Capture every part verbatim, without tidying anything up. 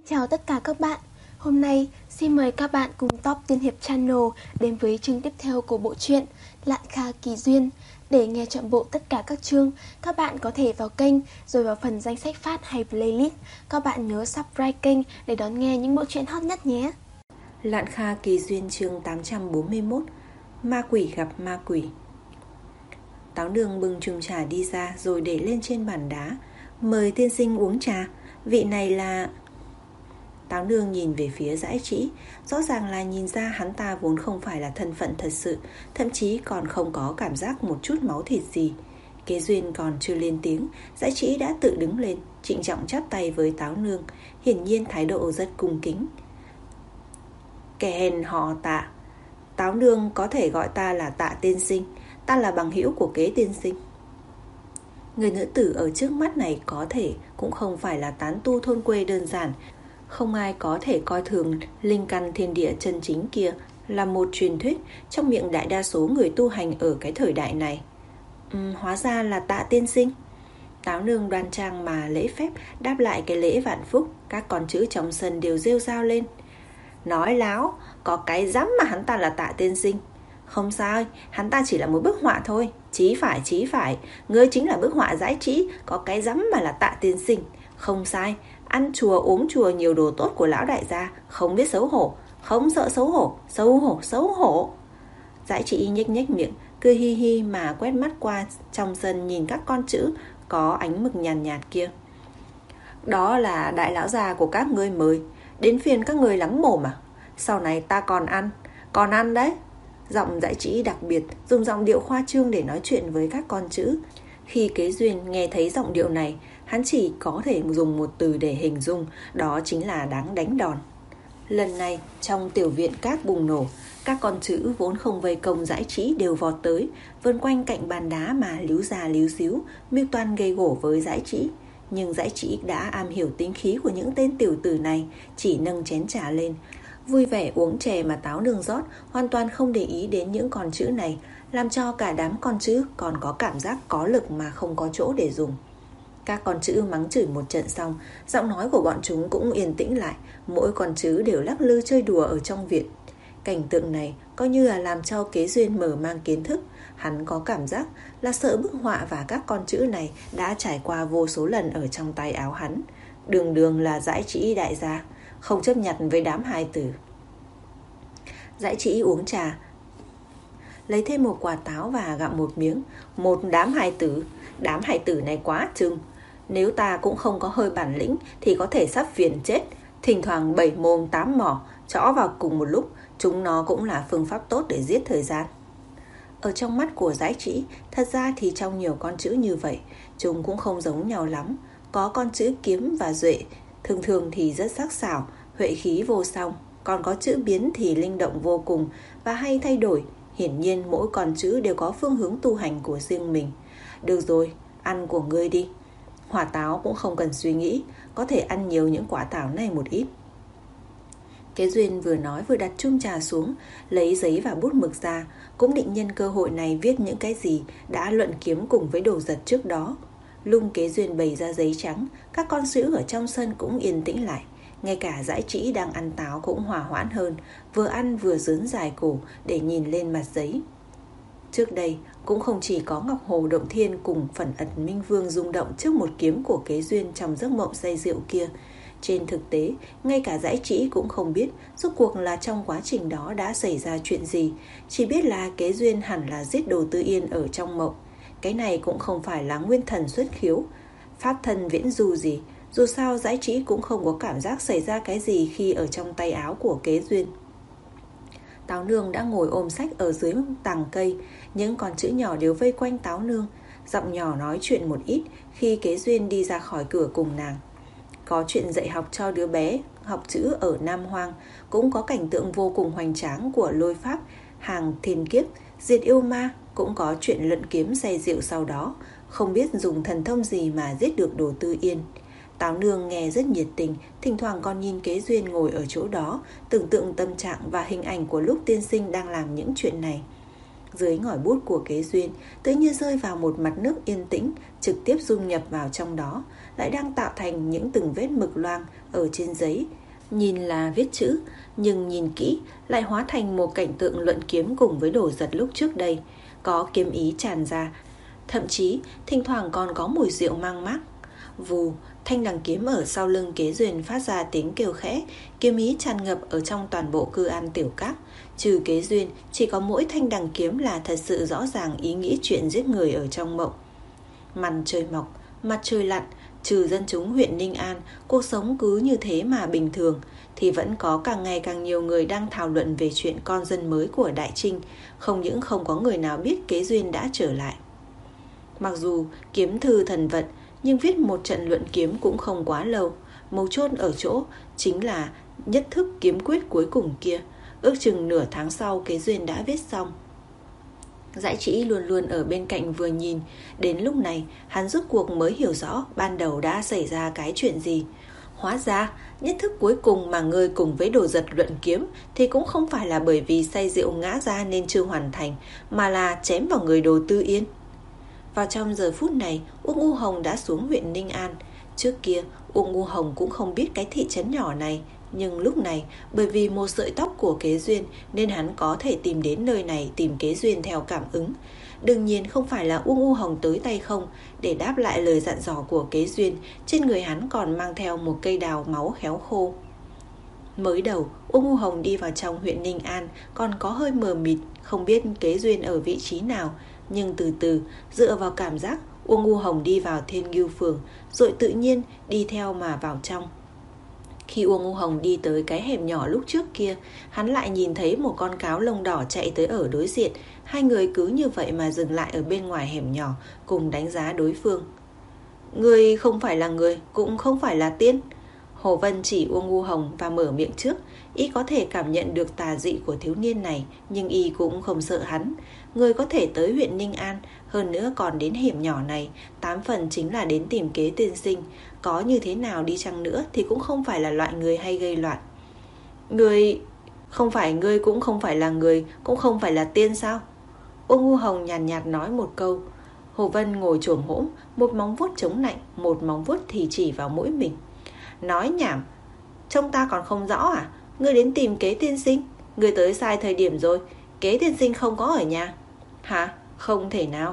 Chào tất cả các bạn. Hôm nay xin mời các bạn cùng Top Tiên Hiệp Channel đến với chương tiếp theo của bộ truyện Lạn Kha Kỳ Duyên. Để nghe trọn bộ tất cả các chương, các bạn có thể vào kênh rồi vào phần danh sách phát hay playlist. Các bạn nhớ subscribe kênh để đón nghe những bộ truyện hot nhất nhé. Lạn Kha Kỳ Duyên chương tám trăm bốn mươi mốt. Ma quỷ gặp ma quỷ. Táo nương bưng chung trà đi ra rồi để lên trên bàn đá. Mời tiên sinh uống trà. Vị này là... Táo nương nhìn về phía Dãi Trĩ. Rõ ràng là nhìn ra hắn ta vốn không phải là thân phận thật sự, thậm chí còn không có cảm giác một chút máu thịt gì. Kế Duyên còn chưa lên tiếng, Dãi Trĩ đã tự đứng lên, trịnh trọng chắp tay với Táo nương, hiển nhiên thái độ rất cung kính. Kẻ hèn họ Tạ. Táo nương có thể gọi ta là Tạ tiên sinh. Ta là bằng hữu của Kế tiên sinh. Người nữ tử ở trước mắt này có thể cũng không phải là tán tu thôn quê đơn giản. Không ai có thể coi thường linh căn thiên địa chân chính kia là một truyền thuyết trong miệng đại đa số người tu hành ở cái thời đại này. uhm, Hóa ra là Tạ tiên sinh. Táo nương đoan trang mà lễ phép đáp lại cái lễ vạn phúc. Các con chữ trong sân đều rêu rao lên. Nói láo, có cái dám mà hắn ta là Tạ tiên sinh. Không sao, hắn ta chỉ là một bức họa thôi. Chí phải, chí phải, ngươi chính là bức họa Dãi Trĩ, có cái dám mà là Tạ tiên sinh. Không sai, ăn chùa uống chùa nhiều đồ tốt của lão đại gia, không biết xấu hổ, không sợ xấu hổ, xấu hổ, xấu hổ. Dãi Trĩ nhếch nhếch miệng, cười hi hi mà quét mắt qua trong sân nhìn các con chữ có ánh mực nhàn nhạt, nhạt kia. Đó là đại lão già của các ngươi mời, đến phiên các ngươi lắm mồm à? Sau này ta còn ăn, còn ăn đấy. Giọng Dãi Trĩ đặc biệt, dùng giọng điệu khoa trương để nói chuyện với các con chữ. Khi Kế Duyên nghe thấy giọng điệu này, hắn chỉ có thể dùng một từ để hình dung, đó chính là đáng đánh đòn. Lần này, trong tiểu viện cát bùng nổ, các con chữ vốn không vây công Dãi Trĩ đều vọt tới, vân quanh cạnh bàn đá mà líu già líu xíu, mưu toan gây gổ với Dãi Trĩ. Nhưng Dãi Trĩ đã am hiểu tính khí của những tên tiểu tử này, chỉ nâng chén trà lên, vui vẻ uống chè mà Táo nương rót, hoàn toàn không để ý đến những con chữ này, làm cho cả đám con chữ còn có cảm giác có lực mà không có chỗ để dùng. Các con chữ mắng chửi một trận xong, giọng nói của bọn chúng cũng yên tĩnh lại, mỗi con chữ đều lắc lư chơi đùa ở trong viện. Cảnh tượng này coi như là làm cho Kế Duyên mở mang kiến thức. Hắn có cảm giác là sợ bức họa và các con chữ này đã trải qua vô số lần ở trong tay áo hắn. Đường đường là Dãi Trĩ đại gia, không chấp nhận với đám hài tử. Dãi Trĩ uống trà, lấy thêm một quả táo và gặm một miếng. Một đám hài tử, đám hài tử này quá chừng. Nếu ta cũng không có hơi bản lĩnh thì có thể sắp phiền chết. Thỉnh thoảng bảy mồm tám mỏ chõ vào cùng một lúc, chúng nó cũng là phương pháp tốt để giết thời gian. Ở trong mắt của Dãi Trĩ, thật ra thì trong nhiều con chữ như vậy, chúng cũng không giống nhau lắm. Có con chữ kiếm và duệ, thường thường thì rất sắc sảo, huệ khí vô song. Còn có chữ biến thì linh động vô cùng và hay thay đổi. Hiển nhiên mỗi con chữ đều có phương hướng tu hành của riêng mình. Được rồi, ăn của ngươi đi. Hỏa táo cũng không cần suy nghĩ, có thể ăn nhiều những quả táo này một ít. Kế Duyên vừa nói vừa đặt chung trà xuống, lấy giấy và bút mực ra, cũng định nhân cơ hội này viết những cái gì đã luận kiếm cùng với đồ giật trước đó. Lung Kế Duyên bày ra giấy trắng, các con chữ ở trong sân cũng yên tĩnh lại. Ngay cả Dãi Trĩ đang ăn táo cũng hòa hoãn hơn, vừa ăn vừa rướn dài cổ để nhìn lên mặt giấy. Trước đây cũng không chỉ có Ngọc Hồ Động Thiên cùng Phần Ẩn Minh Vương rung động trước một kiếm của Kế Duyên trong giấc mộng say rượu kia. Trên thực tế, ngay cả Dãi Trĩ cũng không biết rốt cuộc là trong quá trình đó đã xảy ra chuyện gì, chỉ biết là Kế Duyên hẳn là giết Đồ Tư Yên ở trong mộng. Cái này cũng không phải là nguyên thần xuất khiếu, pháp thân viễn du gì. Dù sao Dãi Trĩ cũng không có cảm giác xảy ra cái gì khi ở trong tay áo của Kế Duyên. Táo nương đã ngồi ôm sách ở dưới tàng cây, những con chữ nhỏ đều vây quanh Táo nương, giọng nhỏ nói chuyện một ít khi Kế Duyên đi ra khỏi cửa cùng nàng. Có chuyện dạy học cho đứa bé học chữ ở Nam Hoang, cũng có cảnh tượng vô cùng hoành tráng của lôi pháp, hàng thiên kiếp, diệt yêu ma, cũng có chuyện luận kiếm say rượu sau đó, không biết dùng thần thông gì mà giết được Đồ Tư Yên. Táo nương nghe rất nhiệt tình, thỉnh thoảng còn nhìn Kế Duyên ngồi ở chỗ đó, tưởng tượng tâm trạng và hình ảnh của lúc tiên sinh đang làm những chuyện này. Dưới ngòi bút của Kế Duyên tự như rơi vào một mặt nước yên tĩnh, trực tiếp dung nhập vào trong đó, lại đang tạo thành những từng vết mực loang ở trên giấy. Nhìn là viết chữ, nhưng nhìn kỹ lại hóa thành một cảnh tượng luận kiếm cùng với Đồ Giật lúc trước đây. Có kiếm ý tràn ra, thậm chí thỉnh thoảng còn có mùi rượu mang mát. Vù, thanh đằng kiếm ở sau lưng Kế Duyên phát ra tiếng kêu khẽ, kiếm ý tràn ngập ở trong toàn bộ cư an tiểu các. Trừ Kế Duyên, chỉ có mỗi thanh đằng kiếm là thật sự rõ ràng ý nghĩ chuyện giết người ở trong mộng. Mặt trời mọc, mặt trời lặn, trừ dân chúng huyện Ninh An, cuộc sống cứ như thế mà bình thường, thì vẫn có càng ngày càng nhiều người đang thảo luận về chuyện con dân mới của Đại Trinh. Không những không có người nào biết Kế Duyên đã trở lại. Mặc dù kiếm thư thần vận, nhưng viết một trận luận kiếm cũng không quá lâu. Mấu chốt ở chỗ chính là nhất thức kiếm quyết cuối cùng kia. Ước chừng nửa tháng sau Kế Duyên đã viết xong. Dãi Trĩ luôn luôn ở bên cạnh vừa nhìn. Đến lúc này hắn rốt cuộc mới hiểu rõ ban đầu đã xảy ra cái chuyện gì. Hóa ra nhất thức cuối cùng mà ngươi cùng với Đồ Giật luận kiếm thì cũng không phải là bởi vì say rượu ngã ra nên chưa hoàn thành, mà là chém vào người Đồ Tư Yên. Vào trong giờ phút này, Uông U Hồng đã xuống huyện Ninh An. Trước kia Uông U Hồng cũng không biết cái thị trấn nhỏ này, nhưng lúc này bởi vì một sợi tóc của Kế Duyên nên hắn có thể tìm đến nơi này tìm Kế Duyên theo cảm ứng. Đương nhiên không phải là Uông U Hồng tới tay không. Để đáp lại lời dặn dò của Kế Duyên, trên người hắn còn mang theo một cây đào máu héo khô. Mới đầu Uông U Hồng đi vào trong huyện Ninh An còn có hơi mờ mịt, không biết Kế Duyên ở vị trí nào. Nhưng từ từ dựa vào cảm giác, Uông U Hồng đi vào Thiên Ngưu Phường, rồi tự nhiên đi theo mà vào trong. Khi Uông U Hồng đi tới cái hẻm nhỏ lúc trước kia, hắn lại nhìn thấy một con cáo lông đỏ chạy tới ở đối diện. Hai người cứ như vậy mà dừng lại ở bên ngoài hẻm nhỏ, cùng đánh giá đối phương. Người không phải là người, cũng không phải là tiên. Hồ Vân chỉ Uông U Hồng và mở miệng trước. Y có thể cảm nhận được tà dị của thiếu niên này, nhưng Y cũng không sợ hắn. Người có thể tới huyện Ninh An, hơn nữa còn đến hẻm nhỏ này, tám phần chính là đến tìm Kế tiên sinh. Có như thế nào đi chăng nữa thì cũng không phải là loại người hay gây loạn. Người... Không phải ngươi cũng không phải là người, cũng không phải là tiên sao? Uông U Hồng nhàn nhạt, nhạt nói một câu. Hồ Vân ngồi chồm hỗn, một móng vuốt chống lạnh, một móng vuốt thì chỉ vào mũi mình. Nói nhảm, trông ta còn không rõ à? Ngươi đến tìm Kế tiên sinh, ngươi tới sai thời điểm rồi. Kế tiên sinh không có ở nhà. Hả? Không thể nào.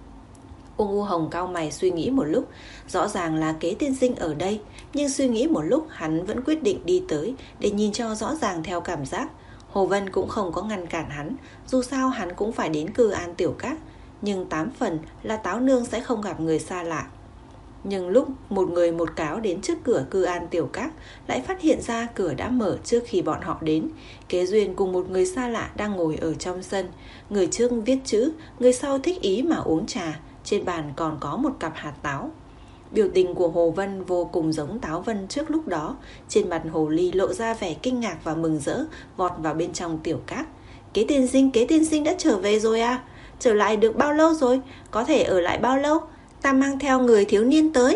Uông U Hồng cau mày suy nghĩ một lúc. Rõ ràng là Kế tiên sinh ở đây, nhưng suy nghĩ một lúc hắn vẫn quyết định đi tới để nhìn cho rõ ràng theo cảm giác. Hồ Vân cũng không có ngăn cản hắn, dù sao hắn cũng phải đến cư an tiểu các. Nhưng tám phần là Táo Nương sẽ không gặp người xa lạ. Nhưng lúc một người một cáo đến trước cửa cư an tiểu các, lại phát hiện ra cửa đã mở trước khi bọn họ đến. Kế Duyên cùng một người xa lạ đang ngồi ở trong sân. Người trước viết chữ, người sau thích ý mà uống trà. Trên bàn còn có một cặp hạt táo. Biểu tình của Hồ Vân vô cùng giống Táo Vân trước lúc đó. Trên mặt Hồ Ly lộ ra vẻ kinh ngạc và mừng rỡ, vọt vào bên trong tiểu các. Kế tiên sinh, Kế tiên sinh đã trở về rồi à? Trở lại được bao lâu rồi? Có thể ở lại bao lâu? Ta mang theo người thiếu niên tới.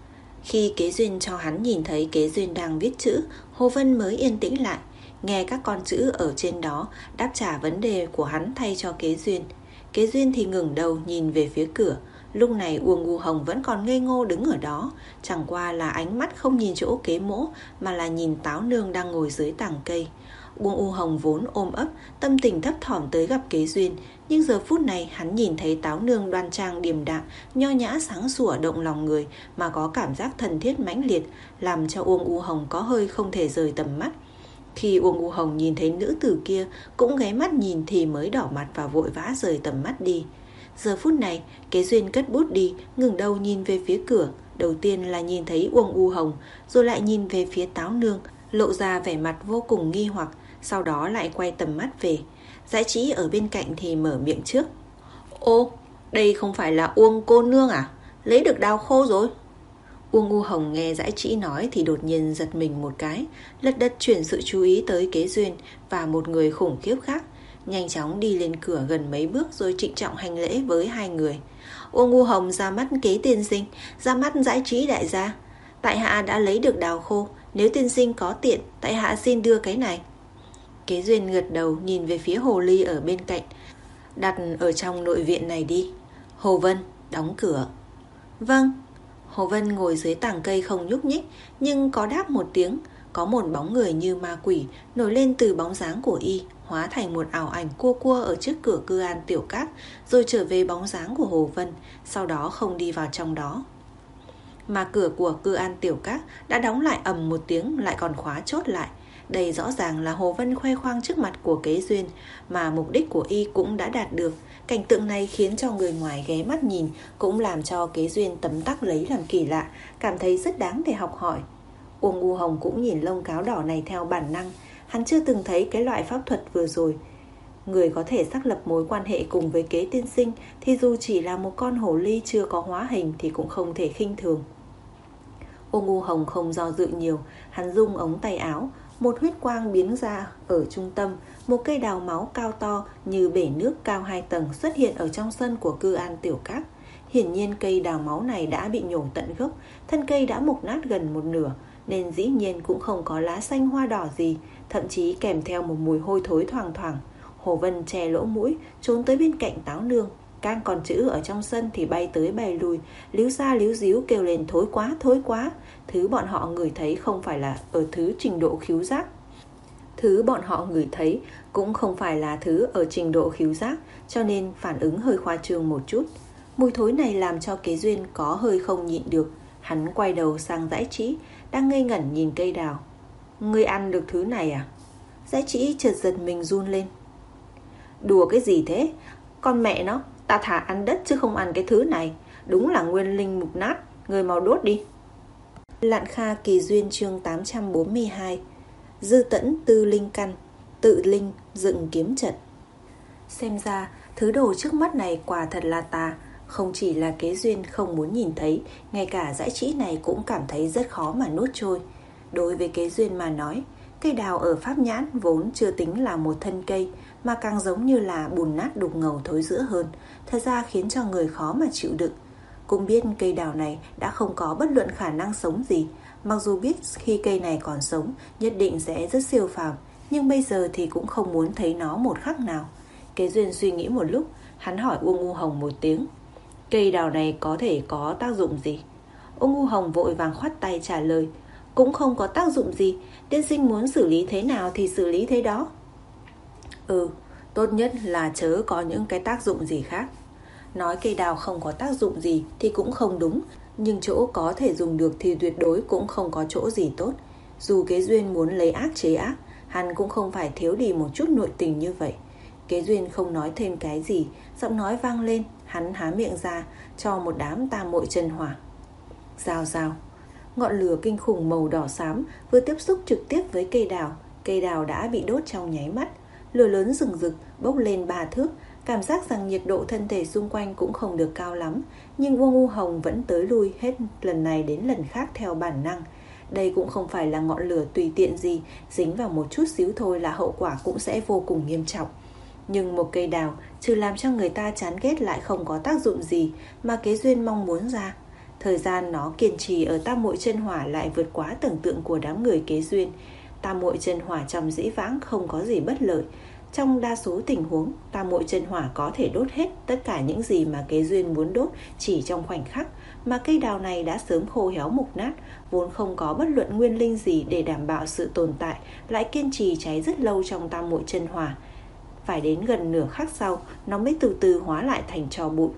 Khi Kế Duyên cho hắn nhìn thấy Kế Duyên đang viết chữ, Hồ Vân mới yên tĩnh lại, nghe các con chữ ở trên đó đáp trả vấn đề của hắn thay cho Kế Duyên. Kế Duyên thì ngẩng đầu nhìn về phía cửa. Lúc này Uông U Hồng vẫn còn ngây ngô đứng ở đó, chẳng qua là ánh mắt không nhìn chỗ Kế Mỗ mà là nhìn Táo Nương đang ngồi dưới tàng cây. Uông U Hồng vốn ôm ấp, tâm tình thấp thỏm tới gặp Kế Duyên, nhưng giờ phút này hắn nhìn thấy Táo Nương đoan trang điềm đạm, nho nhã sáng sủa động lòng người, mà có cảm giác thân thiết mãnh liệt, làm cho Uông U Hồng có hơi không thể rời tầm mắt. Khi Uông U Hồng nhìn thấy nữ tử kia cũng ghé mắt nhìn thì mới đỏ mặt và vội vã rời tầm mắt đi. Giờ phút này Kế Duyên cất bút đi, ngẩng đầu nhìn về phía cửa. Đầu tiên là nhìn thấy Uông U Hồng, rồi lại nhìn về phía Táo Nương, lộ ra vẻ mặt vô cùng nghi hoặc. Sau đó lại quay tầm mắt về. Dãi Trĩ ở bên cạnh thì mở miệng trước. Ô, đây không phải là Uông cô nương à? Lấy được đào khô rồi. Uông U Hồng nghe Dãi Trĩ nói thì đột nhiên giật mình một cái, lật đật chuyển sự chú ý tới Kế Duyên và một người khủng khiếp khác. Nhanh chóng đi lên cửa gần mấy bước rồi trịnh trọng hành lễ với hai người. Uông U Hồng ra mắt Kế tiên sinh, ra mắt Dãi Trĩ đại gia. Tại hạ đã lấy được đào khô, nếu tiên sinh có tiện, tại hạ xin đưa cái này. Kế Duyên gật đầu nhìn về phía Hồ Ly ở bên cạnh. đặt ở trong nội viện này đi. Hồ Vân, đóng cửa. Vâng. Hồ Vân ngồi dưới tảng cây không nhúc nhích, nhưng có đáp một tiếng. Có một bóng người như ma quỷ nổi lên từ bóng dáng của y, hóa thành một ảo ảnh cua cua ở trước cửa Cư An Tiểu Các, rồi trở về bóng dáng của Hồ Vân, sau đó không đi vào trong đó. Mà cửa của Cư An Tiểu Các đã đóng lại ầm một tiếng, lại còn khóa chốt lại. Đây rõ ràng là Hồ Vân khoe khoang trước mặt của Kế Duyên, mà mục đích của y cũng đã đạt được. Cảnh tượng này khiến cho người ngoài ghé mắt nhìn, cũng làm cho Kế Duyên tấm tắc lấy làm kỳ lạ, cảm thấy rất đáng để học hỏi. Uông U Hồng cũng nhìn lông cáo đỏ này theo bản năng. Hắn chưa từng thấy cái loại pháp thuật vừa rồi. Người có thể xác lập mối quan hệ cùng với Kế tiên sinh thì dù chỉ là một con hổ ly chưa có hóa hình thì cũng không thể khinh thường. Uông U Hồng không do dự nhiều, hắn rung ống tay áo, một huyết quang biến ra ở trung tâm. Một cây đào máu cao to như bể nước cao hai tầng xuất hiện ở trong sân của Cư An Tiểu Các. Hiển nhiên cây đào máu này đã bị nhổ tận gốc, thân cây đã mục nát gần một nửa, nên dĩ nhiên cũng không có lá xanh hoa đỏ gì, thậm chí kèm theo một mùi hôi thối thoang thoảng. Hồ Vân che lỗ mũi, trốn tới bên cạnh Táo Nương. Can còn chữ ở trong sân thì bay tới bay lui, líu ra líu díu kêu lên thối quá, thối quá. Thứ bọn họ ngửi thấy không phải là ở thứ trình độ khứu giác. Thứ bọn họ ngửi thấy cũng không phải là thứ ở trình độ khứu giác, cho nên phản ứng hơi khoa trương một chút. Mùi thối này làm cho Kế Duyên có hơi không nhịn được. Hắn quay đầu sang Dãi Trĩ, đang ngây ngẩn nhìn cây đào. Ngươi ăn được thứ này à? Dãi Trĩ chợt giật mình run lên. Đùa cái gì thế? Con mẹ nó, ta thà ăn đất chứ không ăn cái thứ này. Đúng là nguyên linh mục nát. Ngươi mau đốt đi. Lạn Kha Kỳ Duyên chương tám trăm bốn mươi hai. Dư tẫn tư linh căn, tự linh dựng kiếm trận. Xem ra thứ đồ trước mắt này quả thật là tà. Không chỉ là Kế Duyên không muốn nhìn thấy, ngay cả Dãi Trĩ này cũng cảm thấy rất khó mà nuốt trôi. Đối với Kế Duyên mà nói, cây đào ở Pháp Nhãn vốn chưa tính là một thân cây, mà càng giống như là bùn nát đục ngầu thối rữa hơn, thật ra khiến cho người khó mà chịu đựng. Cũng biết cây đào này đã không có bất luận khả năng sống gì, mặc dù biết khi cây này còn sống nhất định sẽ rất siêu phàm, nhưng bây giờ thì cũng không muốn thấy nó một khắc nào. Kế Duyên suy nghĩ một lúc, hắn hỏi Uông U Hồng một tiếng. Cây đào này có thể có tác dụng gì? Uông U Hồng vội vàng khoát tay trả lời. Cũng không có tác dụng gì, tiên sinh muốn xử lý thế nào thì xử lý thế đó. Ừ, tốt nhất là chớ có những cái tác dụng gì khác. Nói cây đào không có tác dụng gì thì cũng không đúng, nhưng chỗ có thể dùng được thì tuyệt đối cũng không có chỗ gì tốt. Dù Kế Duyên muốn lấy ác chế ác, hắn cũng không phải thiếu đi một chút nội tình như vậy. Kế Duyên không nói thêm cái gì, giọng nói vang lên, hắn há miệng ra cho một đám tam muội chân hỏa. Rào rào, ngọn lửa kinh khủng màu đỏ xám vừa tiếp xúc trực tiếp với cây đào, cây đào đã bị đốt trong nháy mắt. Lửa lớn rừng rực bốc lên ba thước, cảm giác rằng nhiệt độ thân thể xung quanh cũng không được cao lắm, nhưng Uông U Hồng vẫn tới lui hết lần này đến lần khác theo bản năng. Đây cũng không phải là ngọn lửa tùy tiện gì, dính vào một chút xíu thôi là hậu quả cũng sẽ vô cùng nghiêm trọng. Nhưng một cây đào trừ làm cho người ta chán ghét lại không có tác dụng gì mà Kế Duyên mong muốn ra. Thời gian nó kiên trì ở tam muội chân hỏa lại vượt quá tưởng tượng của đám người Kế Duyên. Tam muội chân hỏa trong dĩ vãng không có gì bất lợi. Trong đa số tình huống, tam muội chân hỏa có thể đốt hết tất cả những gì mà Kế Duyên muốn đốt chỉ trong khoảnh khắc, mà cây đào này đã sớm khô héo mục nát, vốn không có bất luận nguyên linh gì để đảm bảo sự tồn tại, lại kiên trì cháy rất lâu trong tam muội chân hỏa. Phải đến gần nửa khắc sau, nó mới từ từ hóa lại thành tro bụi.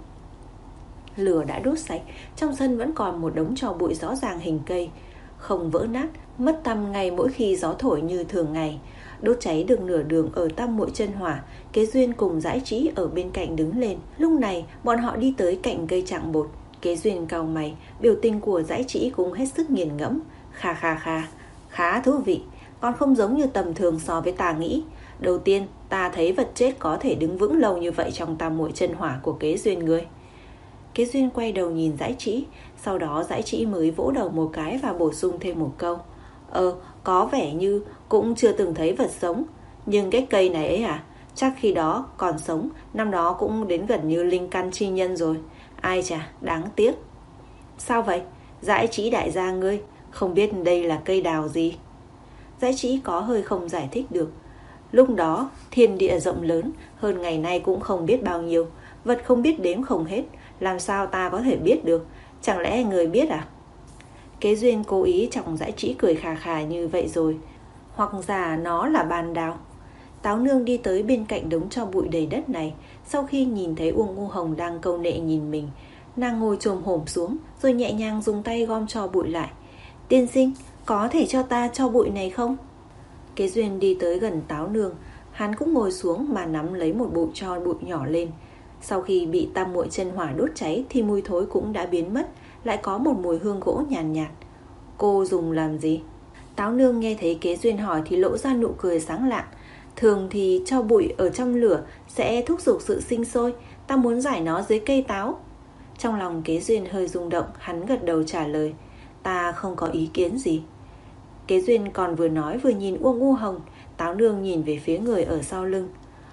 Lửa đã đốt sạch, trong sân vẫn còn một đống tro bụi rõ ràng hình cây, không vỡ nát, mất tăm ngay mỗi khi gió thổi như thường ngày. Đốt cháy được nửa đường ở tam muội chân hỏa, Kế Duyên cùng Dãi Trĩ ở bên cạnh đứng lên. Lúc này, bọn họ đi tới cạnh cây trạng bột. Kế Duyên cau mày, biểu tình của Dãi Trĩ cũng hết sức nghiền ngẫm. Kha kha kha, khá thú vị, còn không giống như tầm thường so với ta nghĩ. Đầu tiên, ta thấy vật chết có thể đứng vững lâu như vậy trong tam muội chân hỏa của Kế Duyên ngươi. Kế Duyên quay đầu nhìn Dãi Trĩ, sau đó Dãi Trĩ mới vỗ đầu một cái và bổ sung thêm một câu. Ờ, có vẻ như cũng chưa từng thấy vật sống. Nhưng cái cây này ấy à, chắc khi đó còn sống, năm đó cũng đến gần như linh căn chi nhân rồi. Ai chà, đáng tiếc. Sao vậy? Dãi Trĩ đại gia ngươi, không biết đây là cây đào gì? Dãi Trĩ có hơi không giải thích được. Lúc đó thiên địa rộng lớn, hơn ngày nay cũng không biết bao nhiêu, vật không biết đếm không hết, làm sao ta có thể biết được? Chẳng lẽ người biết à? Kế Duyên cố ý chọc Dãi Trĩ cười khà khà như vậy rồi, hoặc giả nó là bàn đào. Táo Nương đi tới bên cạnh đống tro bụi đầy đất này. Sau khi nhìn thấy Uông U Hồng đang câu nệ nhìn mình, nàng ngồi chồm hổm xuống rồi nhẹ nhàng dùng tay gom tro bụi lại. Tiên sinh, có thể cho ta tro bụi này không? Kế Duyên đi tới gần Táo Nương, hắn cũng ngồi xuống mà nắm lấy một bụi tro bụi nhỏ lên. Sau khi bị tam muội chân hỏa đốt cháy thì mùi thối cũng đã biến mất, lại có một mùi hương gỗ nhàn nhạt, nhạt. Cô dùng làm gì? Táo Nương nghe thấy Kế Duyên hỏi thì lộ ra nụ cười sáng lạng. Thường thì tro bụi ở trong lửa sẽ thúc giục sự sinh sôi, ta muốn giải nó dưới cây táo. Trong lòng Kế Duyên hơi rung động, hắn gật đầu trả lời, ta không có ý kiến gì. Kế Duyên còn vừa nói vừa nhìn Uông U Hồng. Táo Nương nhìn về phía người ở sau lưng.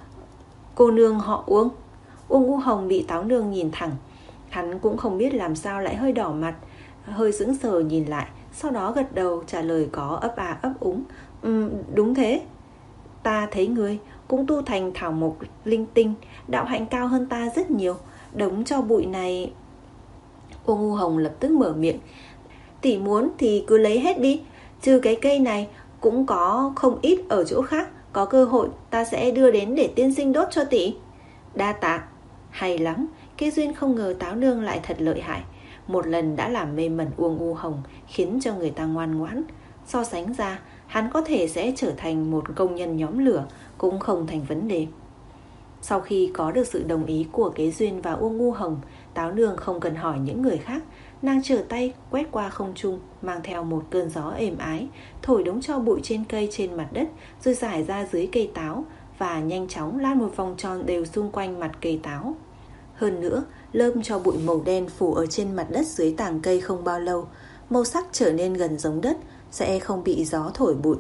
Cô nương họ Uông. Uông U Hồng bị Táo Nương nhìn thẳng, hắn cũng không biết làm sao lại hơi đỏ mặt, hơi sững sờ nhìn lại, sau đó gật đầu trả lời có ấp à ấp úng. Ừ, đúng thế. Ta thấy ngươi cũng tu thành thảo mộc linh tinh, đạo hạnh cao hơn ta rất nhiều. Đống tro bụi này... Uông U Hồng lập tức mở miệng. Tỷ muốn thì cứ lấy hết đi, trừ cái cây này cũng có không ít ở chỗ khác, có cơ hội ta sẽ đưa đến để tiên sinh đốt cho tỷ. Đa tạ. Hay lắm. Kế Duyên không ngờ Táo Nương lại thật lợi hại, một lần đã làm mê mẩn Uông U Hồng, khiến cho người ta ngoan ngoãn. So sánh ra, hắn có thể sẽ trở thành một công nhân nhóm lửa cũng không thành vấn đề. Sau khi có được sự đồng ý của Kế Duyên và Uông U Hồng, Táo Nương không cần hỏi những người khác, nàng trở tay quét qua không trung, mang theo một cơn gió êm ái, thổi đống tro bụi trên cây trên mặt đất, rồi rải ra dưới cây táo và nhanh chóng lan một vòng tròn đều xung quanh mặt cây táo. Hơn nữa, lớp tro bụi màu đen phủ ở trên mặt đất dưới tàng cây không bao lâu, màu sắc trở nên gần giống đất, sẽ không bị gió thổi bụi.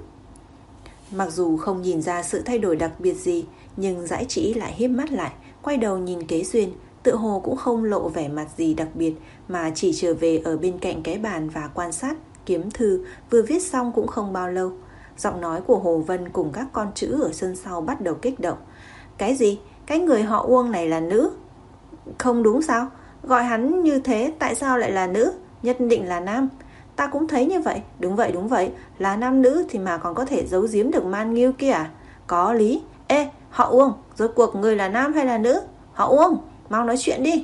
Mặc dù không nhìn ra sự thay đổi đặc biệt gì, nhưng Dãi Trĩ lại híp mắt lại, quay đầu nhìn Kế Duyên, tựa hồ cũng không lộ vẻ mặt gì đặc biệt, mà chỉ trở về ở bên cạnh cái bàn và quan sát kiếm thư vừa viết xong cũng không bao lâu. Giọng nói của Hồ Vân cùng các con chữ ở sân sau bắt đầu kích động. Cái gì? Cái người họ Uông này là nữ? Không đúng sao? Gọi hắn như thế tại sao lại là nữ? Nhất định là nam. Ta cũng thấy như vậy. Đúng vậy, đúng vậy. Là nam nữ thì mà còn có thể giấu giếm được man nghiêu kia à? Có lý. Ê, họ Uông, rốt cuộc người là nam hay là nữ? Họ Uông, mau nói chuyện đi.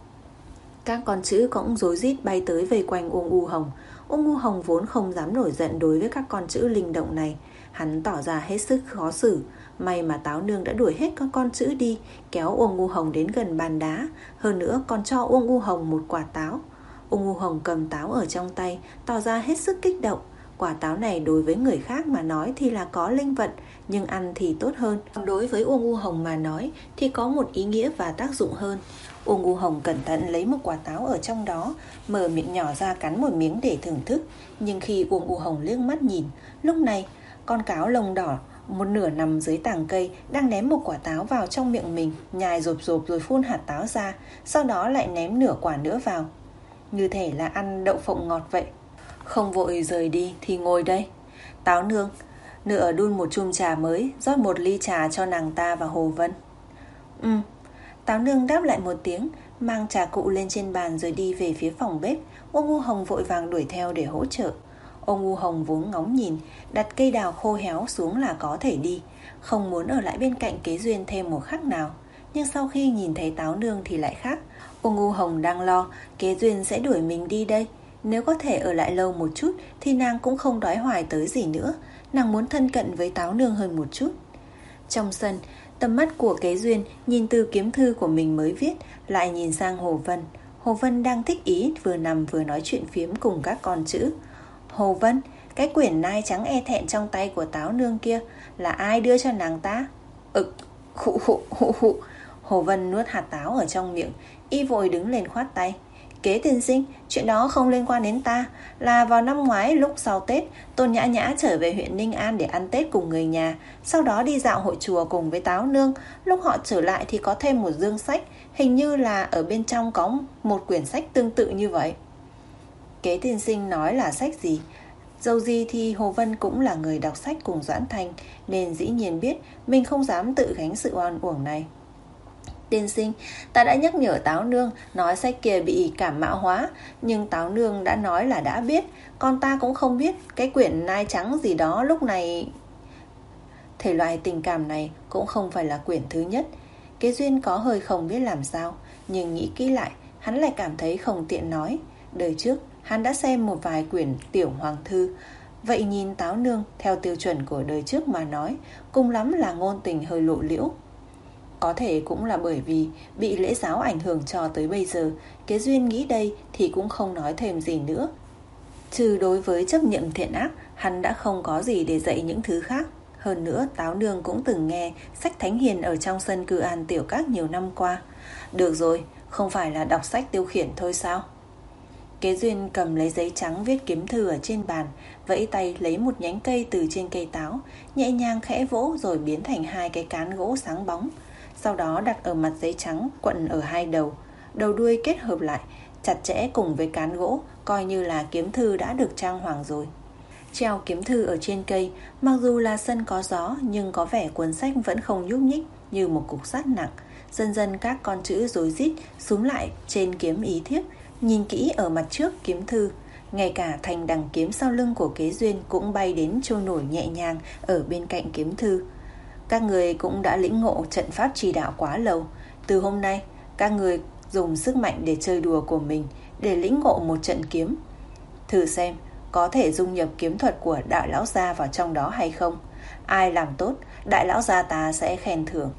Các con chữ cũng rối rít bay tới vây quanh Uông U Hồng. Uông U Hồng vốn không dám nổi giận đối với các con chữ linh động này, hắn tỏ ra hết sức khó xử. May mà Táo Nương đã đuổi hết các con chữ đi, kéo Uông U Hồng đến gần bàn đá, hơn nữa còn cho Uông U Hồng một quả táo. Uông U Hồng cầm táo ở trong tay, tỏ ra hết sức kích động. Quả táo này đối với người khác mà nói thì là có linh vận, nhưng ăn thì tốt hơn. Đối với Uông U Hồng mà nói thì có một ý nghĩa và tác dụng hơn. Uông U Hồng cẩn thận lấy một quả táo ở trong đó, mở miệng nhỏ ra cắn một miếng để thưởng thức. Nhưng khi Uông U Hồng liếc mắt nhìn, lúc này con cáo lông đỏ một nửa nằm dưới tàng cây đang ném một quả táo vào trong miệng mình, nhai rộp rộp rồi phun hạt táo ra, sau đó lại ném nửa quả nữa vào, như thể là ăn đậu phộng ngọt vậy. Không vội rời đi thì ngồi đây. Táo Nương, nửa đun một chum trà mới, rót một ly trà cho nàng ta và Hồ Vân. Ừ. Táo Nương đáp lại một tiếng, mang trà cụ lên trên bàn rồi đi về phía phòng bếp. Uông U Hồng vội vàng đuổi theo để hỗ trợ. Uông U Hồng vốn ngóng nhìn, đặt cây đào khô héo xuống là có thể đi, không muốn ở lại bên cạnh Kế Duyên thêm một khắc nào. Nhưng sau khi nhìn thấy Táo Nương thì lại khác. Uông U Hồng đang lo Kế Duyên sẽ đuổi mình đi đây. Nếu có thể ở lại lâu một chút thì nàng cũng không đói hoài tới gì nữa. Nàng muốn thân cận với Táo Nương hơn một chút. Trong sân, tầm mắt của Kế Duyên nhìn từ kiếm thư của mình mới viết, lại nhìn sang Hồ Vân. Hồ Vân đang thích ý, vừa nằm vừa nói chuyện phiếm cùng các con chữ. Hồ Vân, cái quyển nai trắng e thẹn trong tay của Táo Nương kia là ai đưa cho nàng ta? Ực, khụ khụ khụ khụ. Hồ Vân nuốt hạt táo ở trong miệng, y vội đứng lên khoát tay. Kế tiên sinh, chuyện đó không liên quan đến ta. Là vào năm ngoái lúc sau Tết, Tôn Nhã Nhã trở về huyện Ninh An để ăn Tết cùng người nhà, sau đó đi dạo hội chùa cùng với Táo Nương. Lúc họ trở lại thì có thêm một dương sách, hình như là ở bên trong có một quyển sách tương tự như vậy. Kế tiên sinh nói là sách gì? Dầu gì thì Hồ Vân cũng là người đọc sách cùng Doãn Thanh, nên dĩ nhiên biết mình không dám tự gánh sự oan uổng này. Tiên sinh, ta đã nhắc nhở Táo Nương nói sách kia bị cảm mạo hóa, nhưng Táo Nương đã nói là đã biết, còn ta cũng không biết cái quyển nai trắng gì đó lúc này. Thể loại tình cảm này cũng không phải là quyển thứ nhất. Kế Duyên có hơi không biết làm sao, nhưng nghĩ kỹ lại, hắn lại cảm thấy không tiện nói. Đời trước, hắn đã xem một vài quyển tiểu hoàng thư. Vậy nhìn Táo Nương theo tiêu chuẩn của đời trước mà nói, cùng lắm là ngôn tình hơi lộ liễu. Có thể cũng là bởi vì bị lễ giáo ảnh hưởng cho tới bây giờ, Kế Duyên nghĩ đây thì cũng không nói thêm gì nữa. Trừ đối với chấp niệm thiện ác, hắn đã không có gì để dạy những thứ khác. Hơn nữa, Táo Nương cũng từng nghe sách thánh hiền ở trong sân Cư An Tiểu Các nhiều năm qua. Được rồi, không phải là đọc sách tiêu khiển thôi sao? Kế Duyên cầm lấy giấy trắng viết kiếm thư ở trên bàn, vẫy tay lấy một nhánh cây từ trên cây táo, nhẹ nhàng khẽ vỗ rồi biến thành hai cái cán gỗ sáng bóng. Sau đó đặt ở mặt giấy trắng quận ở hai đầu, đầu đuôi kết hợp lại, chặt chẽ cùng với cán gỗ, coi như là kiếm thư đã được trang hoàng rồi. Treo kiếm thư ở trên cây, mặc dù là sân có gió nhưng có vẻ cuốn sách vẫn không nhúc nhích như một cục sắt nặng. Dần dần các con chữ rối rít xúm lại trên kiếm ý thiếp. Nhìn kỹ ở mặt trước kiếm thư, ngay cả thanh đằng kiếm sau lưng của Kế Duyên cũng bay đến trôi nổi nhẹ nhàng ở bên cạnh kiếm thư. Các người cũng đã lĩnh ngộ trận pháp chỉ đạo quá lâu. Từ hôm nay, các người dùng sức mạnh để chơi đùa của mình để lĩnh ngộ một trận kiếm. Thử xem có thể dung nhập kiếm thuật của đại lão gia vào trong đó hay không. Ai làm tốt, đại lão gia ta sẽ khen thưởng.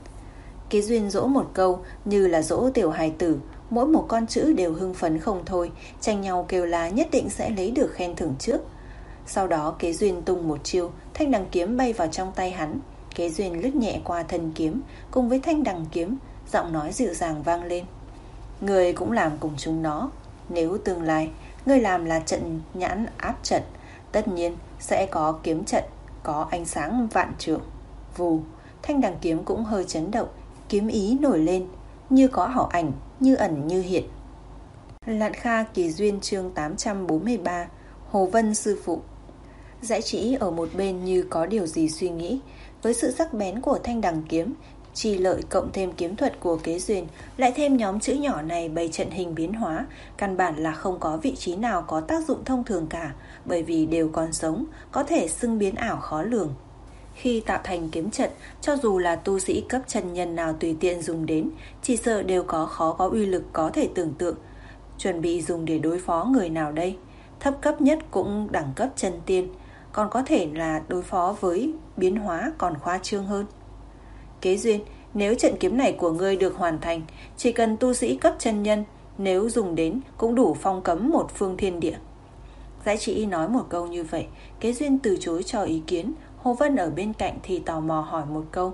Kế Duyên dỗ một câu như là dỗ tiểu hài tử, mỗi một con chữ đều hưng phấn không thôi, tranh nhau kêu là nhất định sẽ lấy được khen thưởng trước. Sau đó Kế Duyên tung một chiêu, thanh đằng kiếm bay vào trong tay hắn. Kế Duyên lướt nhẹ qua thân kiếm cùng với thanh đằng kiếm, giọng nói dịu dàng vang lên. Người cũng làm cùng chúng nó. Nếu tương lai người làm là trận nhãn áp trận, tất nhiên sẽ có kiếm trận, có ánh sáng vạn trượng. Vù, thanh đằng kiếm cũng hơi chấn động, kiếm ý nổi lên, như có hảo ảnh, như ẩn như hiện. Lạn Kha Kỳ Duyên chương tám trăm bốn mươi ba. Hồ Vân sư phụ. Dãi Trĩ ở một bên như có điều gì suy nghĩ. Với sự sắc bén của thanh đằng kiếm, chi lợi cộng thêm kiếm thuật của Kế Duyên, lại thêm nhóm chữ nhỏ này bày trận hình biến hóa, căn bản là không có vị trí nào có tác dụng thông thường cả, bởi vì đều còn sống, có thể xưng biến ảo khó lường. Khi tạo thành kiếm trận, cho dù là tu sĩ cấp chân nhân nào tùy tiện dùng đến, chỉ sợ đều có khó có uy lực có thể tưởng tượng. Chuẩn bị dùng để đối phó người nào đây? Thấp cấp nhất cũng đẳng cấp chân tiên, còn có thể là đối phó với biến hóa còn khoa trương hơn. Kế Duyên, nếu trận kiếm này của ngươi được hoàn thành, chỉ cần tu sĩ cấp chân nhân, nếu dùng đến cũng đủ phong cấm một phương thiên địa. Dãi Trĩ nói một câu như vậy, Kế Duyên từ chối cho ý kiến. Hồ Vân ở bên cạnh thì tò mò hỏi một câu.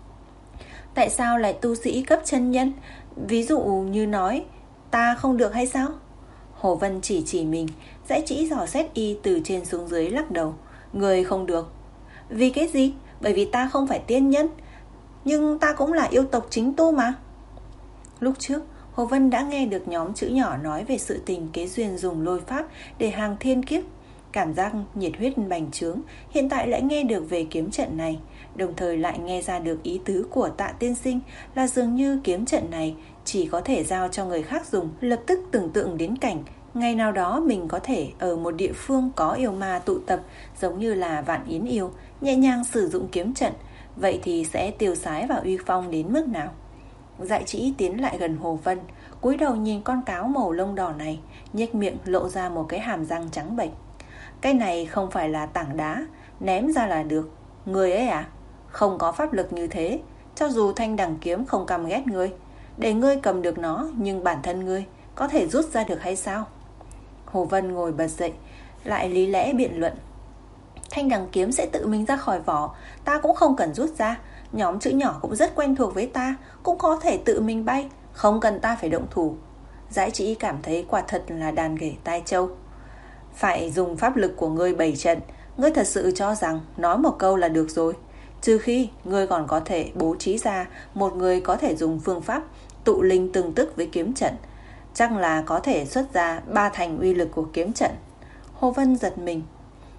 Tại sao lại tu sĩ cấp chân nhân? Ví dụ như nói, ta không được hay sao? Hồ Vân chỉ chỉ mình. Dãi Trĩ dò xét y từ trên xuống dưới lắc đầu. Người không được. Vì cái gì? Bởi vì ta không phải tiên nhân. Nhưng ta cũng là yêu tộc chính tu mà. Lúc trước, Hồ Vân đã nghe được nhóm chữ nhỏ nói về sự tình Kế Duyên dùng lôi pháp để hàng thiên kiếp. Cảm giác nhiệt huyết bành trướng. Hiện tại lại nghe được về kiếm trận này, đồng thời lại nghe ra được ý tứ của Tạ tiên sinh là dường như kiếm trận này chỉ có thể giao cho người khác dùng. Lập tức tưởng tượng đến cảnh ngày nào đó mình có thể ở một địa phương có yêu ma tụ tập, giống như là Vạn Yến Yêu, nhẹ nhàng sử dụng kiếm trận. Vậy thì sẽ tiêu sái và uy phong đến mức nào? Dãi Trĩ tiến lại gần Hồ Vân, cúi đầu nhìn con cáo màu lông đỏ này, nhếch miệng lộ ra một cái hàm răng trắng bệch. Cái này không phải là tảng đá, ném ra là được. Người ấy à? Không có pháp lực như thế. Cho dù thanh đằng kiếm không căm ghét ngươi, để ngươi cầm được nó, nhưng bản thân ngươi có thể rút ra được hay sao? Hồ Vân ngồi bật dậy, lại lý lẽ biện luận. Thanh đằng kiếm sẽ tự mình ra khỏi vỏ, ta cũng không cần rút ra. Nhóm chữ nhỏ cũng rất quen thuộc với ta, cũng có thể tự mình bay, không cần ta phải động thủ. Dãi Trĩ cảm thấy quả thật là đàn ghẻ tai trâu. Phải dùng pháp lực của ngươi bày trận, ngươi thật sự cho rằng nói một câu là được rồi? Trừ khi ngươi còn có thể bố trí ra một người có thể dùng phương pháp tụ linh từng tức với kiếm trận, chắc là có thể xuất ra ba thành uy lực của kiếm trận. Hồ Vân giật mình.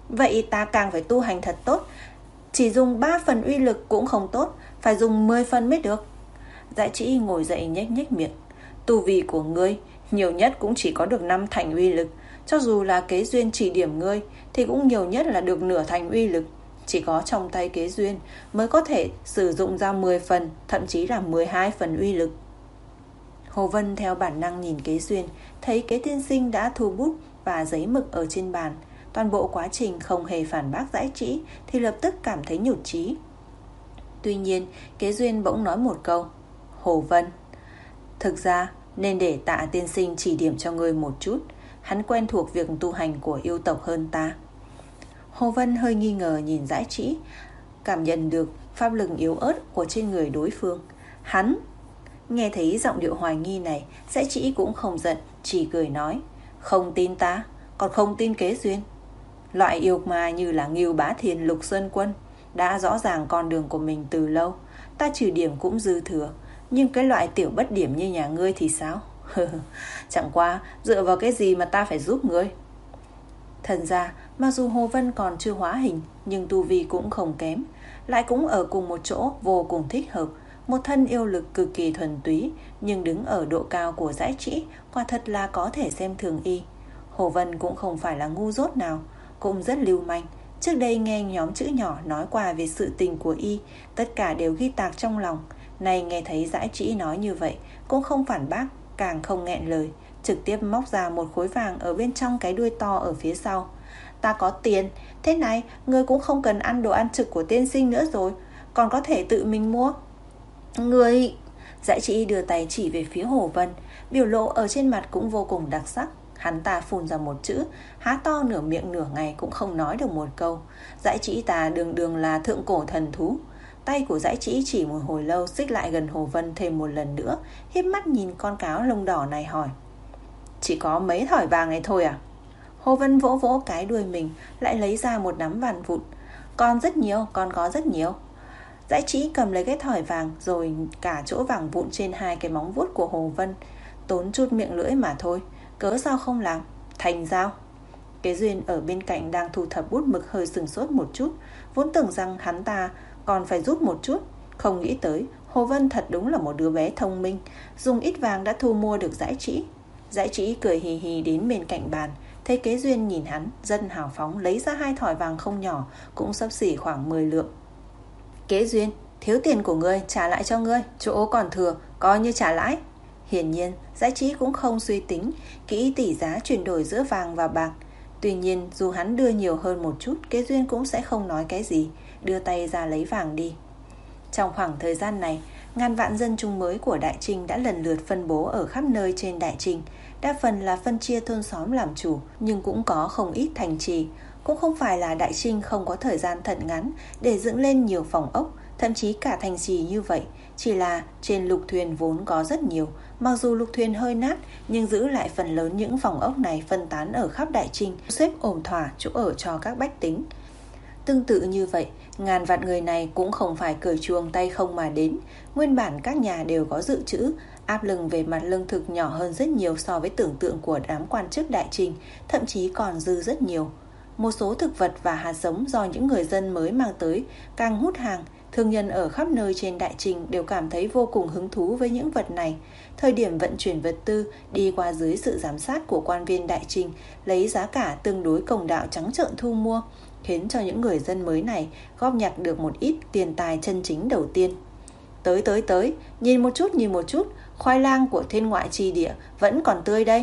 Vậy ta càng phải tu hành thật tốt. Chỉ dùng ba phần uy lực cũng không tốt, phải dùng mười phần mới được. Dã Trĩ ngồi dậy nhếch nhếch miệng. Tu vi của ngươi nhiều nhất cũng chỉ có được năm thành uy lực. Cho dù là Kế Duyên chỉ điểm ngươi thì cũng nhiều nhất là được nửa thành uy lực. Chỉ có trong tay Kế Duyên mới có thể sử dụng ra mười phần, thậm chí là mười hai phần uy lực. Hồ Vân theo bản năng nhìn Kế Duyên, thấy Kế tiên sinh đã thu bút và giấy mực ở trên bàn. Toàn bộ quá trình không hề phản bác Dã Trĩ thì lập tức cảm thấy nhụt chí. Tuy nhiên, Kế Duyên bỗng nói một câu: Hồ Vân, thực ra nên để Tạ tiên sinh chỉ điểm cho ngươi một chút. Hắn quen thuộc việc tu hành của yêu tộc hơn ta. Hồ Vân hơi nghi ngờ nhìn Dã Trĩ, cảm nhận được pháp lực yếu ớt của trên người đối phương. Hắn nghe thấy giọng điệu hoài nghi này, Dã Trĩ cũng không giận, chỉ cười nói: Không tin ta, còn không tin Kế Duyên. Loại yêu ma như là Ngưu Bá Thiên, Lục Sơn Quân đã rõ ràng con đường của mình từ lâu, ta trừ điểm cũng dư thừa. Nhưng cái loại tiểu bất điểm như nhà ngươi thì sao? Chẳng qua dựa vào cái gì mà ta phải giúp ngươi? Thật ra mặc dù Hồ Vân còn chưa hóa hình, nhưng tu vi cũng không kém, lại cũng ở cùng một chỗ vô cùng thích hợp. Một thân yêu lực cực kỳ thuần túy, nhưng đứng ở độ cao của Dã Trĩ, quả thật là có thể xem thường y. Hồ Vân cũng không phải là ngu dốt nào, cũng rất lưu manh. Trước đây nghe nhóm chữ nhỏ nói qua về sự tình của y, tất cả đều ghi tạc trong lòng. Nay nghe thấy Dã Trĩ nói như vậy, cũng không phản bác, càng không nghẹn lời, trực tiếp móc ra một khối vàng ở bên trong cái đuôi to ở phía sau. Ta có tiền, thế này ngươi cũng không cần ăn đồ ăn trực của tiên sinh nữa rồi, còn có thể tự mình mua. Ngươi... Dã Trĩ đưa tay chỉ về phía Hồ Vân, biểu lộ ở trên mặt cũng vô cùng đặc sắc. Hắn ta phun ra một chữ, há to nửa miệng nửa ngày cũng không nói được một câu. Dã Trĩ ta đường đường là thượng cổ thần thú. Tay của Dã Trĩ chỉ một hồi lâu xích lại gần Hồ Vân thêm một lần nữa, híp mắt nhìn con cáo lông đỏ này hỏi: Chỉ có mấy thỏi vàng này thôi à? Hồ Vân vỗ vỗ cái đuôi mình, lại lấy ra một nắm vàng vụn. Còn rất nhiều, còn có rất nhiều. Dã Trĩ cầm lấy cái thỏi vàng rồi cả chỗ vàng vụn trên hai cái móng vuốt của Hồ Vân. Tốn chút miệng lưỡi mà thôi, cớ sao không làm? Thành giao. Kế Duyên ở bên cạnh đang thu thập bút mực hơi sừng sốt một chút, vốn tưởng rằng hắn ta còn phải rút một chút, không nghĩ tới Hồ Vân thật đúng là một đứa bé thông minh, dùng ít vàng đã thu mua được Dã Trĩ. Dã Trĩ cười hì hì đến bên cạnh bàn, thấy Kế Duyên nhìn hắn dân hào phóng lấy ra hai thỏi vàng không nhỏ, cũng xấp xỉ khoảng mười lượng. Kế Duyên, thiếu tiền của ngươi trả lại cho ngươi, chỗ còn thừa coi như trả lãi. Hiển nhiên Dã Trĩ cũng không suy tính kỹ tỷ giá chuyển đổi giữa vàng và bạc. Tuy nhiên dù hắn đưa nhiều hơn một chút, Kế Duyên cũng sẽ không nói cái gì, đưa tay ra lấy vàng đi. Trong khoảng thời gian này, ngàn vạn dân chúng mới của Đại Trinh đã lần lượt phân bố ở khắp nơi trên Đại Trinh. Đa phần là phân chia thôn xóm làm chủ, nhưng cũng có không ít thành trì. Cũng không phải là Đại Trinh không có thời gian thật ngắn để dựng lên nhiều phòng ốc, thậm chí cả thành trì như vậy. Chỉ là trên lục thuyền vốn có rất nhiều, mặc dù lục thuyền hơi nát, nhưng giữ lại phần lớn những phòng ốc này phân tán ở khắp Đại Trinh, xếp ổn thỏa chỗ ở cho các bách tính. Tương tự như vậy, ngàn vạn người này cũng không phải cởi chuồng tay không mà đến. Nguyên bản các nhà đều có dự trữ, áp lực về mặt lương thực nhỏ hơn rất nhiều so với tưởng tượng của đám quan chức Đại Trinh, thậm chí còn dư rất nhiều. Một số thực vật và hạt giống do những người dân mới mang tới càng hút hàng. Thương nhân ở khắp nơi trên Đại Trinh đều cảm thấy vô cùng hứng thú với những vật này. Thời điểm vận chuyển vật tư đi qua dưới sự giám sát của quan viên Đại Trinh, lấy giá cả tương đối công đạo trắng trợn thu mua, khiến cho những người dân mới này góp nhặt được một ít tiền tài chân chính đầu tiên. Tới tới tới, nhìn một chút nhìn một chút, khoai lang của thiên ngoại tri địa vẫn còn tươi đây.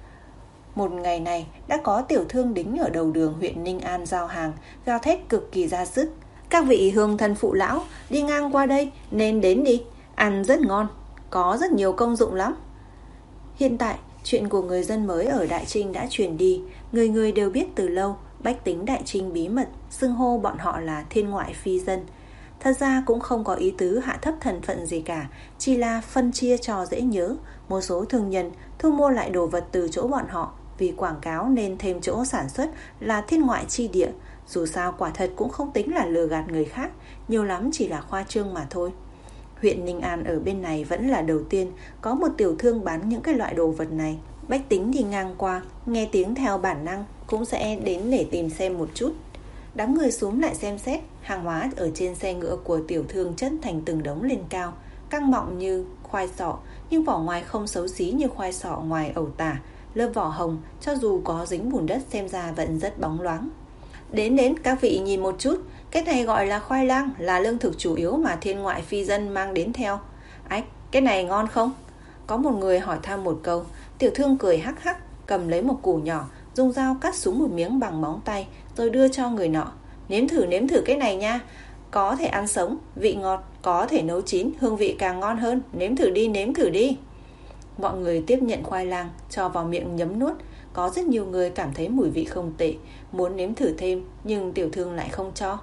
Một ngày này đã có tiểu thương đính ở đầu đường huyện Ninh An giao hàng, gào thét cực kỳ ra sức. Các vị hương thân phụ lão đi ngang qua đây nên đến đi, ăn rất ngon, có rất nhiều công dụng lắm. Hiện tại chuyện của người dân mới ở Đại Trinh đã truyền đi, người người đều biết từ lâu. Bách tính Đại Trinh bí mật xưng hô bọn họ là thiên ngoại phi dân. Thật ra cũng không có ý tứ hạ thấp thân phận gì cả, chỉ là phân chia cho dễ nhớ. Một số thương nhân thu mua lại đồ vật từ chỗ bọn họ, vì quảng cáo nên thêm chỗ sản xuất là thiên ngoại chi địa. Dù sao quả thật cũng không tính là lừa gạt người khác, nhiều lắm chỉ là khoa trương mà thôi. Huyện Ninh An ở bên này vẫn là đầu tiên có một tiểu thương bán những cái loại đồ vật này. Bách tính đi ngang qua, nghe tiếng theo bản năng cũng sẽ đến để tìm xem một chút. Đám người xúm lại xem xét. Hàng hóa ở trên xe ngựa của tiểu thương chất thành từng đống lên cao, căng mọng như khoai sọ, nhưng vỏ ngoài không xấu xí như khoai sọ ngoài ẩu tả. Lớp vỏ hồng, cho dù có dính bùn đất xem ra vẫn rất bóng loáng. Đến đến, các vị nhìn một chút. Cái này gọi là khoai lang, là lương thực chủ yếu mà thiên ngoại phi dân mang đến theo. Ách, cái này ngon không? Có một người hỏi thăm một câu. Tiểu thương cười hắc hắc, cầm lấy một củ nhỏ, dùng dao cắt xuống một miếng bằng móng tay, rồi đưa cho người nọ. Nếm thử nếm thử cái này nha. Có thể ăn sống, vị ngọt, có thể nấu chín, hương vị càng ngon hơn. Nếm thử đi, nếm thử đi. Mọi người tiếp nhận khoai lang, cho vào miệng nhấm nuốt. Có rất nhiều người cảm thấy mùi vị không tệ, muốn nếm thử thêm, nhưng tiểu thương lại không cho.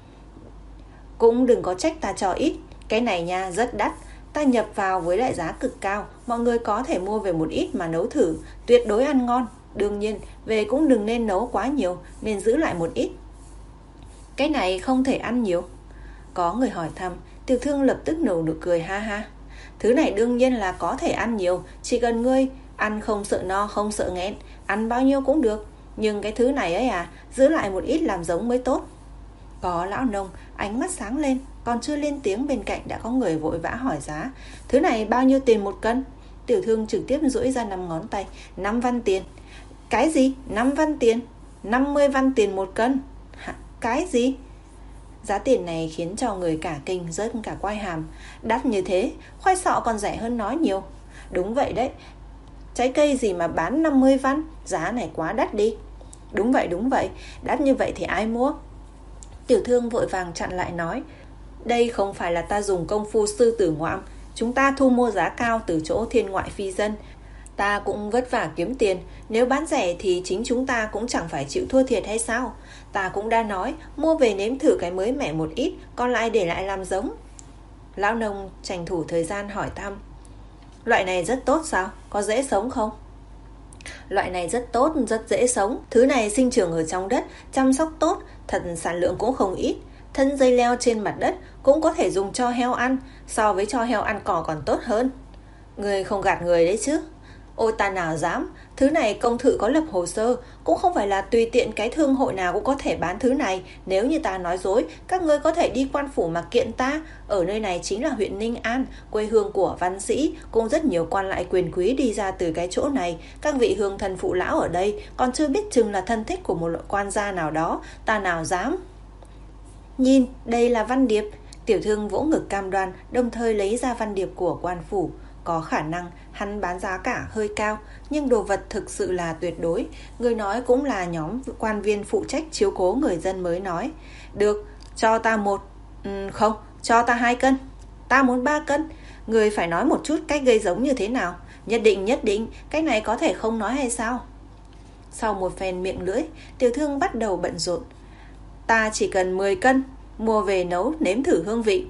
Cũng đừng có trách ta cho ít. Cái này nha, rất đắt. Ta nhập vào với lại giá cực cao. Mọi người có thể mua về một ít mà nấu thử, tuyệt đối ăn ngon. Đương nhiên, về cũng đừng nên nấu quá nhiều, nên giữ lại một ít. Cái này không thể ăn nhiều. Có người hỏi thăm. Tiểu thương lập tức nở nụ cười ha ha. Thứ này đương nhiên là có thể ăn nhiều, chỉ cần ngươi ăn không sợ no, không sợ nghẹn, ăn bao nhiêu cũng được. Nhưng cái thứ này ấy à, giữ lại một ít làm giống mới tốt. Có lão nông, ánh mắt sáng lên, còn chưa lên tiếng bên cạnh đã có người vội vã hỏi giá. Thứ này bao nhiêu tiền một cân? Tiểu thương trực tiếp duỗi ra năm ngón tay. Năm văn tiền. Cái gì? Năm văn tiền? Năm mươi văn tiền một cân? Hả? Cái gì? Giá tiền này khiến cho người cả kinh, rớt cả quai hàm. Đắt như thế, khoai sọ còn rẻ hơn nó nhiều. Đúng vậy đấy, trái cây gì mà bán năm mươi văn, giá này quá đắt đi. Đúng vậy, đúng vậy, đắt như vậy thì ai mua? Tiểu thương vội vàng chặn lại nói. Đây không phải là ta dùng công phu sư tử ngoạm. Chúng ta thu mua giá cao từ chỗ thiên ngoại phi dân. Ta cũng vất vả kiếm tiền. Nếu bán rẻ thì chính chúng ta cũng chẳng phải chịu thua thiệt hay sao? Ta cũng đã nói, mua về nếm thử cái mới mẻ một ít, còn lại để lại làm giống. Lão nông tranh thủ thời gian hỏi thăm. Loại này rất tốt sao? Có dễ sống không? Loại này rất tốt, rất dễ sống. Thứ này sinh trưởng ở trong đất, chăm sóc tốt, thật sản lượng cũng không ít. Thân dây leo trên mặt đất cũng có thể dùng cho heo ăn, so với cho heo ăn cỏ còn tốt hơn. Người không gạt người đấy chứ. Ôi ta nào dám, thứ này công thự có lập hồ sơ, cũng không phải là tùy tiện cái thương hội nào cũng có thể bán thứ này. Nếu như ta nói dối, các ngươi có thể đi quan phủ mà kiện ta. Ở nơi này chính là huyện Ninh An, quê hương của văn sĩ, cũng rất nhiều quan lại quyền quý đi ra từ cái chỗ này. Các vị hương thần phụ lão ở đây còn chưa biết chừng là thân thích của một quan gia nào đó, ta nào dám. Nhìn, đây là văn điệp. Tiểu thương vỗ ngực cam đoan, đồng thời lấy ra văn điệp của quan phủ. Có khả năng hắn bán giá cả hơi cao, nhưng đồ vật thực sự là tuyệt đối. Người nói cũng là nhóm quan viên phụ trách chiếu cố người dân mới nói. Được, cho ta một... Ừ, không, cho ta hai cân. Ta muốn ba cân. Người phải nói một chút cách gây giống như thế nào. Nhất định, nhất định, cái này có thể không nói hay sao? Sau một phen miệng lưỡi, tiểu thương bắt đầu bận rộn. Ta chỉ cần mười cân, mua về nấu nếm thử hương vị.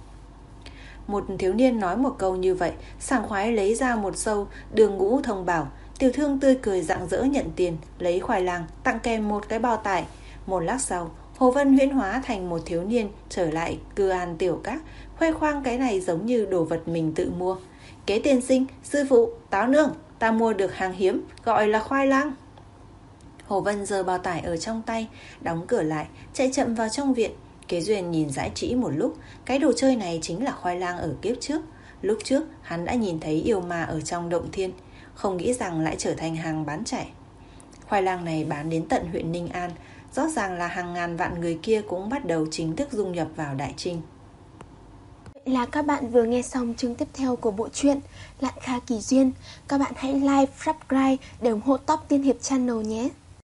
Một thiếu niên nói một câu như vậy, sảng khoái lấy ra một sâu đường ngũ thông bảo. Tiểu thương tươi cười rạng rỡ nhận tiền, lấy khoai lang, tặng kèm một cái bao tải. Một lát sau, Hồ Vân huyễn hóa thành một thiếu niên trở lại cư an tiểu các, khoe khoang cái này giống như đồ vật mình tự mua. Kế tiên sinh, sư phụ, táo nương, ta mua được hàng hiếm, gọi là khoai lang. Hồ Vân giơ bao tải ở trong tay, đóng cửa lại, chạy chậm vào trong viện. Kế Duyên nhìn dãi trĩ một lúc. Cái đồ chơi này chính là khoai lang ở kiếp trước. Lúc trước hắn đã nhìn thấy yêu ma ở trong động thiên, không nghĩ rằng lại trở thành hàng bán chạy. Khoai lang này bán đến tận huyện Ninh An, rõ ràng là hàng ngàn vạn người kia cũng bắt đầu chính thức dung nhập vào Đại Trinh. Vậy là các bạn vừa nghe xong chương tiếp theo của bộ truyện Lạn Kha Kỳ Duyên. Các bạn hãy like, subscribe để ủng hộ Top Tiên Hiệp Channel nhé.